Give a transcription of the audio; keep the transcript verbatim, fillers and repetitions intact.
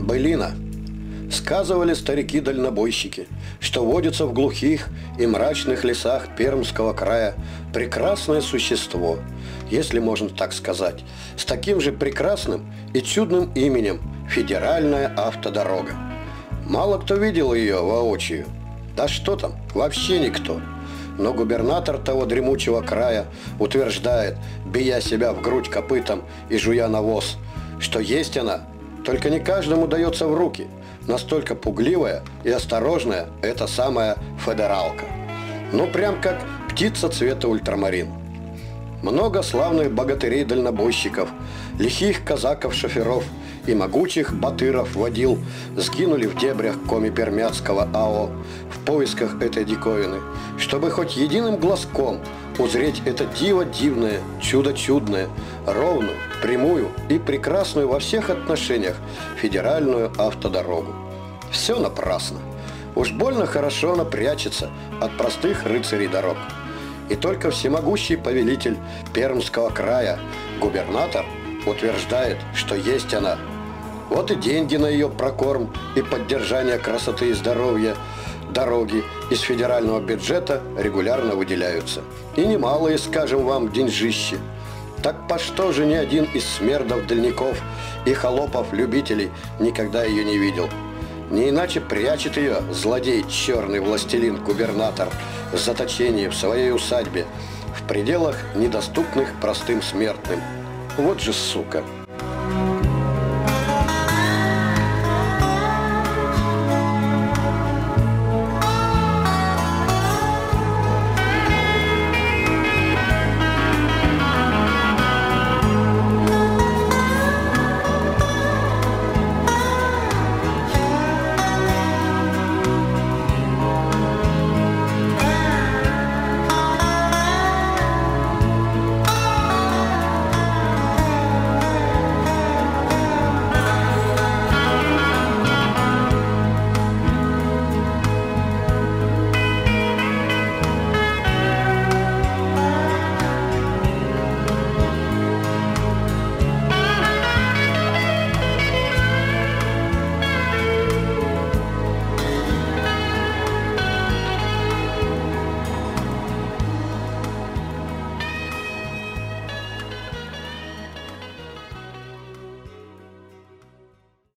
Былина. Сказывали старики-дальнобойщики, что водится в глухих и мрачных лесах Пермского края прекрасное существо, если можно так сказать, с таким же прекрасным и чудным именем Федеральная автодорога. Мало кто видел ее воочию. Да что там, вообще никто. Но губернатор того дремучего края утверждает, бия себя в грудь копытом и жуя навоз, что есть она, только не каждому дается в руки. Настолько пугливая и осторожная эта самая федералка. Ну, прям как птица цвета ультрамарин. Много славных богатырей-дальнобойщиков, лихих казаков-шоферов и могучих батыров-водил сгинули в дебрях коми-пермяцкого АО в поисках этой диковины, чтобы хоть единым глазком узреть это диво дивное, чудо чудное, ровную, прямую и прекрасную во всех отношениях федеральную автодорогу. Все напрасно. Уж больно хорошо она прячется от простых рыцарей дорог. И только всемогущий повелитель Пермского края, губернатор, утверждает, что есть она. Вот и деньги на ее прокорм и поддержание красоты и здоровья дороги из федерального бюджета регулярно выделяются. И немалые, скажем вам, деньжищи. Так по что же ни один из смердов-дальников и холопов-любителей никогда ее не видел? Не иначе прячет ее злодей черный властелин-губернатор в заточении в своей усадьбе, в пределах, недоступных простым смертным. Вот же сука!